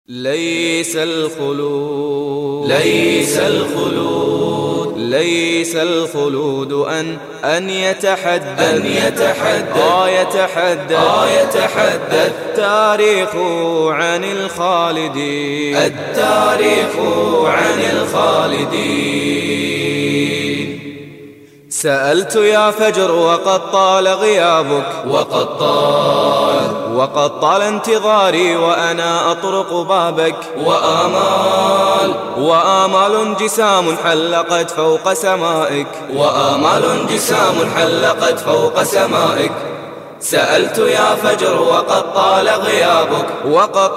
ليس الخلود أن يتحدث التاريخ عن الخالدين. سألت يا فجر وقد طال غيابك، وقد طال انتظاري وأنا أطرق بابك، وآمال جسام حلقت فوق سمائك، سألت يا فجر وقد طال غيابك، وقد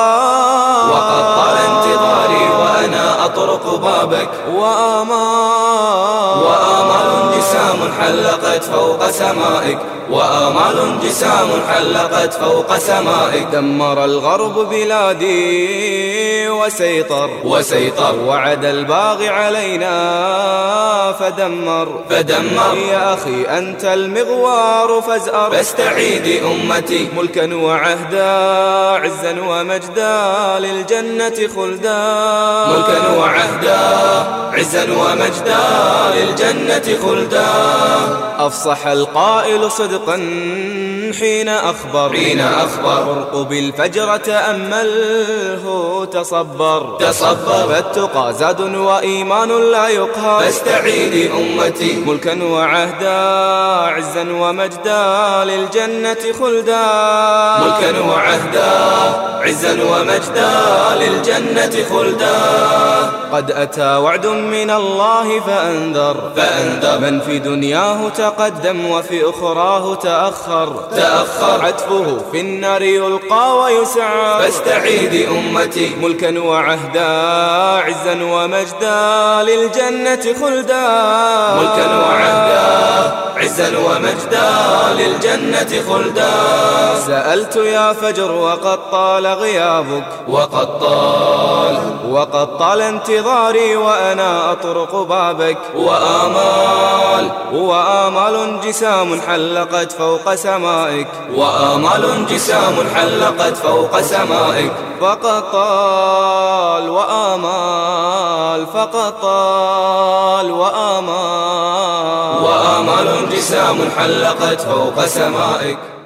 طال انتظاري وأنا أطرق بابك، وآمال جسام حلقت فوق سمائك، دمر الغرب بلادي وسيطر وعد الباغي علينا فدمر يا أخي أنت المغوار فازأر، فاستعيد أمتي ملكا وعهدا، عزا ومجدا للجنة خلدا، أفصح القائل صدقا حين أخبر، ارقب الفجر تأمله تصبر، فالتقى زاد وإيمان لا يقهر، فاستعيد أمتي ملكا وعهدا، عزا ومجدا للجنة خلدا، قد أتى وعد من الله فأنذر من في دنياه تقدم وفي أخراه تأخر، عتفه في النار يلقى ويسعر، فاستعيد أمتي ملكا وعهدا، عزا ومجدا للجنة خلدا، سألت يا فجر وقد طال غيابك، وقد طال انتظاري وأنا أطرق بابك، وآمال جسام حلقت فوق سمائك، فقد طال وآمال جسام حلقت فوق سمائك.